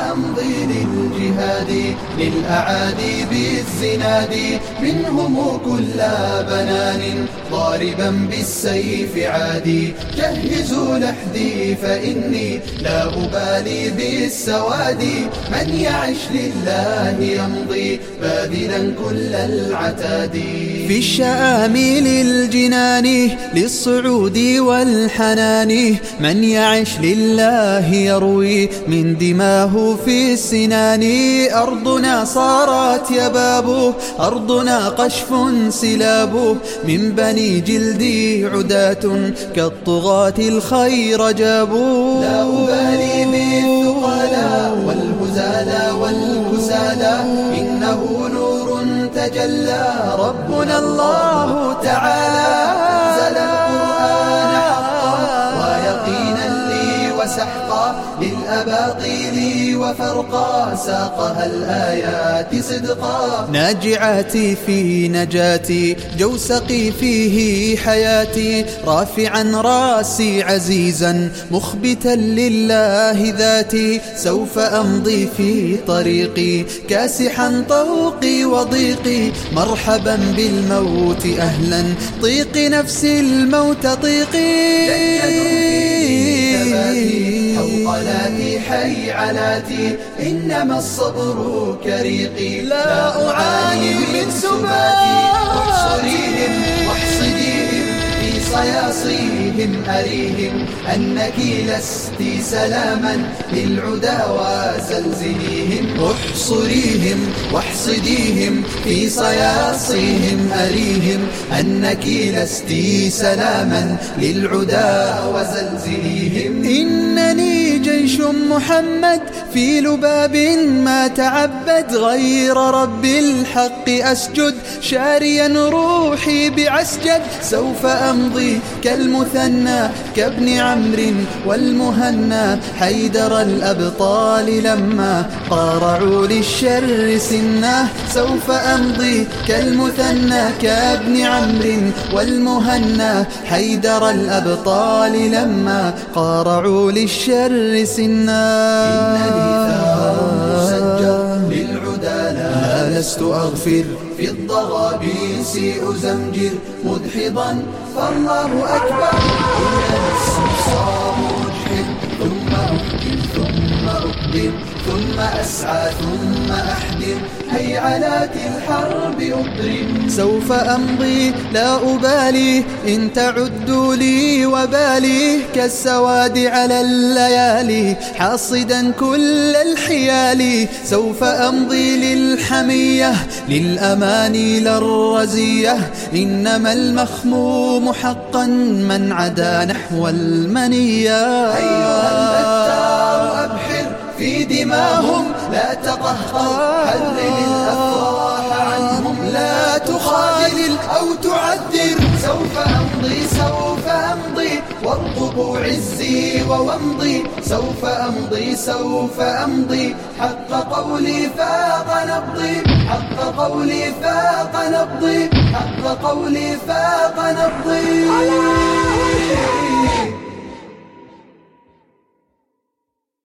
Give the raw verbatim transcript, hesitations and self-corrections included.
أمضي للجهاد للأعادي بالزناد منهم كل بنان ضاربا بالسيف عادي جهزوا لحدي فإني لا أبالي بالسواد من يعش لله يمضي باذلا كل العتاد في الشآمل الجنان للصعود والحنان من يعش لله يروي من دماه في السنان أرضنا صارت يبابه أرضنا قشف سلابه من بني جلدي عداة كالطغاة الخير جابوا لا أبالي بالثقلاء والهزالا والكسالا إنه نور تجلى ربنا الله تعالى أنزل القرآن حقا ويقينا لي وسحقا للأباطيل وفرقا ساقها الآيات صدقا ناجعاتي في نجاتي جوسقي فيه حياتي رافعا راسي عزيزا مخبتا لله ذاتي سوف أمضي في طريقي كاسحا طوقي وضيقي مرحبا بالموت أهلا طيق نفس الموت طيقي حوقلاتي حي علاتي إنما الصبر كريقي لا أعاني من سباتي احصريهم واحصديهم في صياصيهم أريهم أنك لست سلاما للعدا وزلزليهم احصريهم واحصديهم في صياصيهم أريهم أنك لست سلاما للعدا وزلزليهم إنني جيش محمد في لباب ما تعبد غير رب الحق أسجد شاريا روحي بعسجد سوف أمضي كالمثنى كابن عمرو والمهنى حيدر الأبطال لما قارعوا للشر سناه سوف أمضي كالمثنى كابن عمرو والمهنى حيدر الأبطال لما قارعوا للشر سناه إنني ثار مسجر للعدا لا لست أغفر في الضغابيس أزمجر مدحضا فالله أكبر إنني الصمصام مجحد ثم أقدم ثم أقدم ثم أسعى ثم أحدر هيعلات الحرب أضرم سوف أمضي لا أبالي إن تعدوا لي وبالي كالسواد على الليالي حاصدا كل الحيال سوف أمضي للحمية للأماني للرزية إنما المخموم حقا من عدا نحو المنية أيها البتار أبحر في دماهم لا تقهقر حرم الأفراح عنهم لا تخاذل أو تعذر سوف أمضي سوف أمضي وارقبوا عزي وومضي سوف أمضي سوف أمضي حق قولي فاق نبضي حق قولي فاق نبضي حق قولي فاق نبضي